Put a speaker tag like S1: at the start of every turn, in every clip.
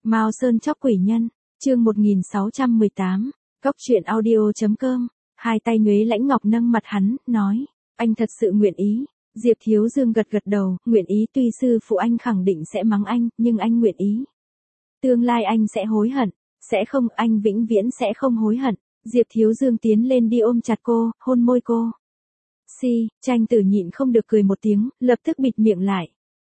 S1: Mao Sơn chóc quỷ nhân, chương 1618, Cóc truyện audio.com. Hai tay Nhuế Lãnh Ngọc nâng mặt hắn, nói, anh thật sự nguyện ý. Diệp Thiếu Dương gật gật đầu, nguyện ý, tuy sư phụ anh khẳng định sẽ mắng anh, nhưng anh nguyện ý. Tương lai anh sẽ hối hận, sẽ không, anh vĩnh viễn sẽ không hối hận. Diệp Thiếu Dương tiến lên đi ôm chặt cô, hôn môi cô. Tranh Tử nhịn không được cười một tiếng, lập tức bịt miệng lại.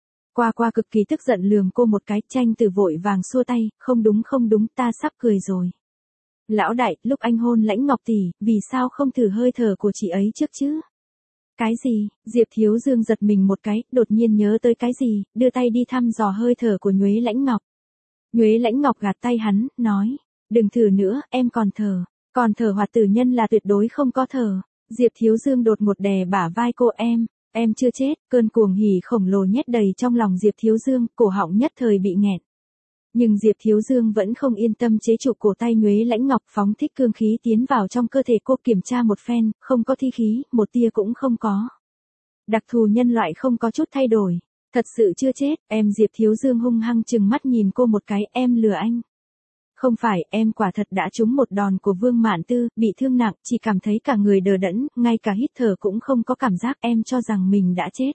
S1: Qua cực kỳ tức giận lườm cô một cái, Tranh Tử vội vàng xua tay, không đúng, ta sắp cười rồi. Lão đại, lúc anh hôn Lãnh Ngọc tỷ, vì sao không thử hơi thở của chị ấy trước chứ? Cái gì? Diệp Thiếu Dương giật mình một cái, đột nhiên nhớ tới cái gì, đưa tay đi thăm dò hơi thở của Nhuế Lãnh Ngọc. Nhuế Lãnh Ngọc gạt tay hắn, nói, đừng thử nữa, em còn thở hoạt tử nhân là tuyệt đối không có thở. Diệp Thiếu Dương đột ngột đè bả vai cô, em chưa chết. Cơn cuồng hỉ khổng lồ nhét đầy trong lòng Diệp Thiếu Dương, cổ họng nhất thời bị nghẹn. Nhưng Diệp Thiếu Dương vẫn không yên tâm chế trụ cổ tay Nhuế Lãnh Ngọc, phóng thích cương khí tiến vào trong cơ thể cô, kiểm tra một phen, không có thi khí, một tia cũng không có. Đặc thù nhân loại không có chút thay đổi. Thật sự chưa chết, em. Diệp Thiếu Dương hung hăng trừng mắt nhìn cô một cái, em lừa anh. Không phải, em quả thật đã trúng một đòn của Vương Mạn Tư, bị thương nặng, chỉ cảm thấy cả người đờ đẫn, ngay cả hít thở cũng không có cảm giác, em cho rằng mình đã chết.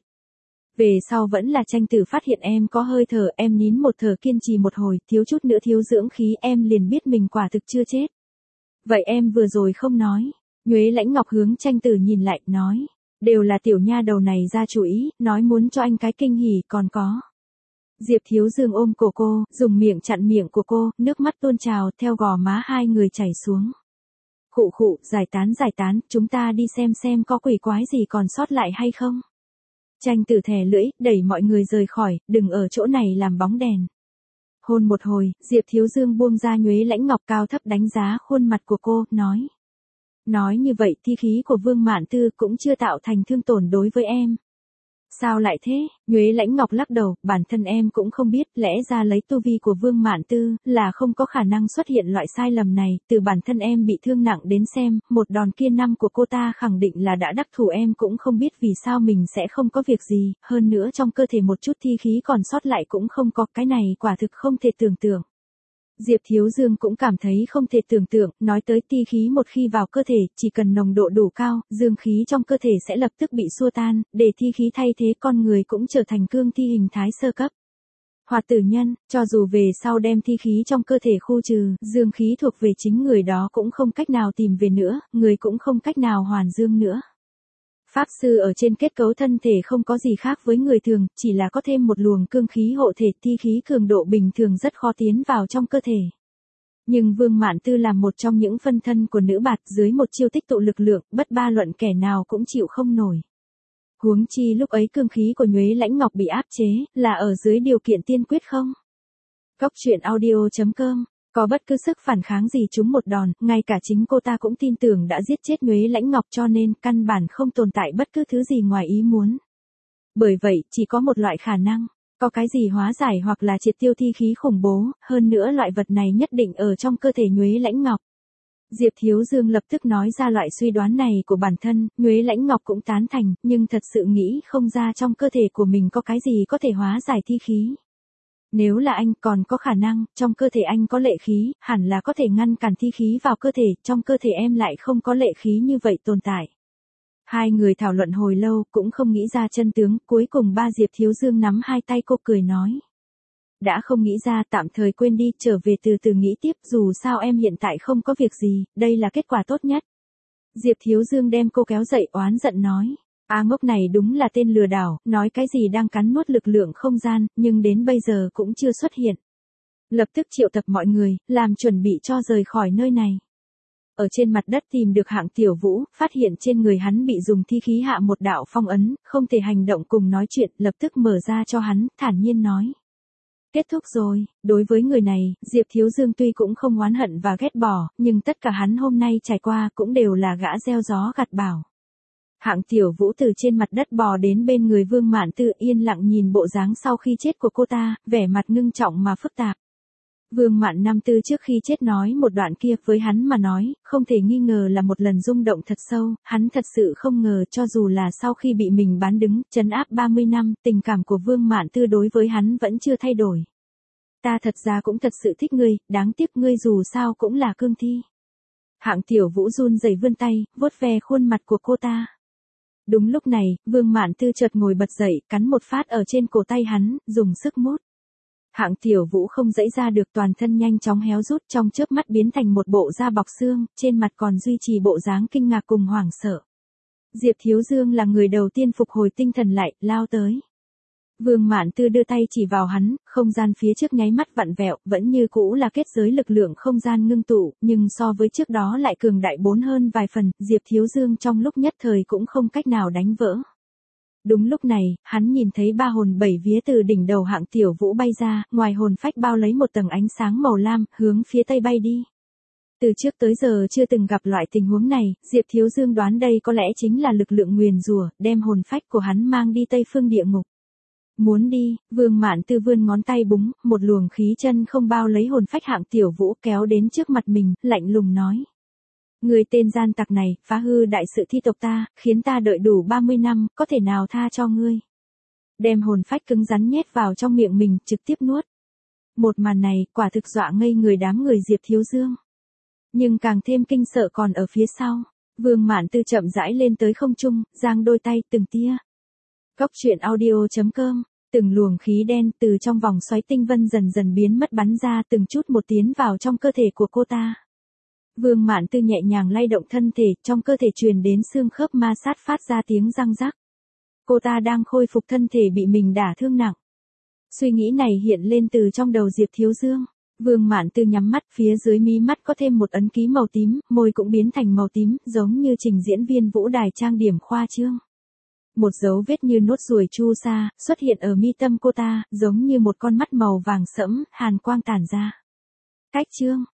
S1: Về sau vẫn là Tranh Tử phát hiện em có hơi thở, em nín một thở kiên trì một hồi, thiếu chút nữa thiếu dưỡng khí, em liền biết mình quả thực chưa chết. Vậy em vừa rồi không nói. Nhuế Lãnh Ngọc hướng Tranh Tử nhìn lại, nói, đều là tiểu nha đầu này ra chủ ý, nói muốn cho anh cái kinh hỉ, còn có. Diệp Thiếu Dương ôm cổ cô, dùng miệng chặn miệng của cô, nước mắt tuôn trào, theo gò má hai người chảy xuống. Khụ, giải tán, chúng ta đi xem có quỷ quái gì còn sót lại hay không. Tranh Tử thè lưỡi, đẩy mọi người rời khỏi, đừng ở chỗ này làm bóng đèn. Hôn một hồi, Diệp Thiếu Dương buông ra Nhuế Lãnh Ngọc, cao thấp đánh giá khuôn mặt của cô, nói. Nói như vậy thi khí của Vương Mạn Tư cũng chưa tạo thành thương tổn đối với em. Sao lại thế? Nhuế Lãnh Ngọc lắc đầu, bản thân em cũng không biết, lẽ ra lấy tu vi của Vương Mạn Tư, là không có khả năng xuất hiện loại sai lầm này, từ bản thân em bị thương nặng đến xem, một đòn kia năm của cô ta khẳng định là đã đắc thủ, em cũng không biết vì sao mình sẽ không có việc gì, hơn nữa trong cơ thể một chút thi khí còn sót lại cũng không có, cái này quả thực không thể tưởng tượng. Diệp Thiếu Dương cũng cảm thấy không thể tưởng tượng, nói tới thi khí một khi vào cơ thể, chỉ cần nồng độ đủ cao, dương khí trong cơ thể sẽ lập tức bị xua tan, để thi khí thay thế con người cũng trở thành cương thi hình thái sơ cấp. Hoạt tử nhân, cho dù về sau đem thi khí trong cơ thể khu trừ, dương khí thuộc về chính người đó cũng không cách nào tìm về nữa, người cũng không cách nào hoàn dương nữa. Pháp sư ở trên kết cấu thân thể không có gì khác với người thường, chỉ là có thêm một luồng cương khí hộ thể, thi khí cường độ bình thường rất khó tiến vào trong cơ thể. Nhưng Vương Mạn Tư là một trong những phân thân của nữ bạt, dưới một chiêu tích tụ lực lượng, bất ba luận kẻ nào cũng chịu không nổi. Huống chi lúc ấy cương khí của Nhuế Lãnh Ngọc bị áp chế, là ở dưới điều kiện tiên quyết không? Cóc truyện audio.com. Có bất cứ sức phản kháng gì trúng một đòn, ngay cả chính cô ta cũng tin tưởng đã giết chết Nhuế Lãnh Ngọc, cho nên căn bản không tồn tại bất cứ thứ gì ngoài ý muốn. Bởi vậy, chỉ có một loại khả năng, có cái gì hóa giải hoặc là triệt tiêu thi khí khủng bố, hơn nữa loại vật này nhất định ở trong cơ thể Nhuế Lãnh Ngọc. Diệp Thiếu Dương lập tức nói ra loại suy đoán này của bản thân, Nhuế Lãnh Ngọc cũng tán thành, nhưng thật sự nghĩ không ra trong cơ thể của mình có cái gì có thể hóa giải thi khí. Nếu là anh còn có khả năng, trong cơ thể anh có lệ khí, hẳn là có thể ngăn cản thi khí vào cơ thể, trong cơ thể em lại không có lệ khí như vậy tồn tại. Hai người thảo luận hồi lâu, cũng không nghĩ ra chân tướng, cuối cùng Diệp Thiếu Dương nắm hai tay cô cười nói. Đã không nghĩ ra, tạm thời quên đi, trở về từ từ nghĩ tiếp, dù sao em hiện tại không có việc gì, đây là kết quả tốt nhất. Diệp Thiếu Dương đem cô kéo dậy, oán giận nói. Ngốc này đúng là tên lừa đảo, nói cái gì đang cắn nuốt lực lượng không gian, nhưng đến bây giờ cũng chưa xuất hiện. Lập tức triệu tập mọi người, làm chuẩn bị cho rời khỏi nơi này. Ở trên mặt đất tìm được Hạng Tiểu Vũ, phát hiện trên người hắn bị dùng thi khí hạ một đạo phong ấn, không thể hành động cùng nói chuyện, lập tức mở ra cho hắn, thản nhiên nói. Kết thúc rồi. Đối với người này, Diệp Thiếu Dương tuy cũng không oán hận và ghét bỏ, nhưng tất cả hắn hôm nay trải qua cũng đều là gã gieo gió gặt bão. Hạng Tiểu Vũ từ trên mặt đất bò đến bên người Vương Mạn Tư, yên lặng nhìn bộ dáng sau khi chết của cô ta, vẻ mặt ngưng trọng mà phức tạp. Vương Mạn Năm Tư trước khi chết nói một đoạn kia với hắn mà nói, không thể nghi ngờ là một lần rung động thật sâu, hắn thật sự không ngờ cho dù là sau khi bị mình bán đứng, trấn áp 30 năm, tình cảm của Vương Mạn Tư đối với hắn vẫn chưa thay đổi. Ta thật ra cũng thật sự thích ngươi, đáng tiếc ngươi dù sao cũng là cương thi. Hạng Tiểu Vũ run rẩy vươn tay, vuốt ve khuôn mặt của cô ta. Đúng lúc này, Vương Mạn Tư chợt ngồi bật dậy, cắn một phát ở trên cổ tay hắn, dùng sức mút. Hạng Tiểu Vũ không dãy ra được, toàn thân nhanh chóng héo rút, trong chớp mắt biến thành một bộ da bọc xương, trên mặt còn duy trì bộ dáng kinh ngạc cùng hoảng sợ. Diệp Thiếu Dương là người đầu tiên phục hồi tinh thần lại, lao tới. Vương Mạn Tư đưa tay chỉ vào hắn, không gian phía trước nháy mắt vặn vẹo, vẫn như cũ là kết giới lực lượng không gian ngưng tụ, nhưng so với trước đó lại cường đại 4 hơn vài phần, Diệp Thiếu Dương trong lúc nhất thời cũng không cách nào đánh vỡ. Đúng lúc này, hắn nhìn thấy 3 hồn 7 vía từ đỉnh đầu Hạng Tiểu Vũ bay ra, ngoài hồn phách bao lấy một tầng ánh sáng màu lam, hướng phía tây bay đi. Từ trước tới giờ chưa từng gặp loại tình huống này, Diệp Thiếu Dương đoán đây có lẽ chính là lực lượng nguyền rủa, đem hồn phách của hắn mang đi Tây Phương địa ngục. Muốn đi, Vương Mạn Tư vươn ngón tay búng, một luồng khí chân không bao lấy hồn phách Hạng Tiểu Vũ kéo đến trước mặt mình, lạnh lùng nói. Người tên gian tặc này, phá hư đại sự thi tộc ta, khiến ta đợi đủ 30 năm, có thể nào tha cho ngươi. Đem hồn phách cứng rắn nhét vào trong miệng mình, trực tiếp nuốt. Một màn này, quả thực dọa ngây người đám người Diệp Thiếu Dương. Nhưng càng thêm kinh sợ còn ở phía sau. Vương Mạn Tư chậm rãi lên tới không trung, giang đôi tay từng tia. Cốc truyện audio.com. Từng luồng khí đen từ trong vòng xoáy tinh vân dần dần biến mất bắn ra từng chút một tiến vào trong cơ thể của cô ta. Vương Mạn Tư nhẹ nhàng lay động thân thể, trong cơ thể truyền đến xương khớp ma sát phát ra tiếng răng rắc. Cô ta đang khôi phục thân thể bị mình đả thương nặng. Suy nghĩ này hiện lên từ trong đầu Diệp Thiếu Dương. Vương Mạn Tư nhắm mắt, phía dưới mí mắt có thêm một ấn ký màu tím, môi cũng biến thành màu tím, giống như trình diễn viên vũ đài trang điểm khoa trương. Một dấu vết như nốt ruồi chu sa, xuất hiện ở mi tâm cô ta, giống như một con mắt màu vàng sẫm, hàn quang tản ra. Cách chương.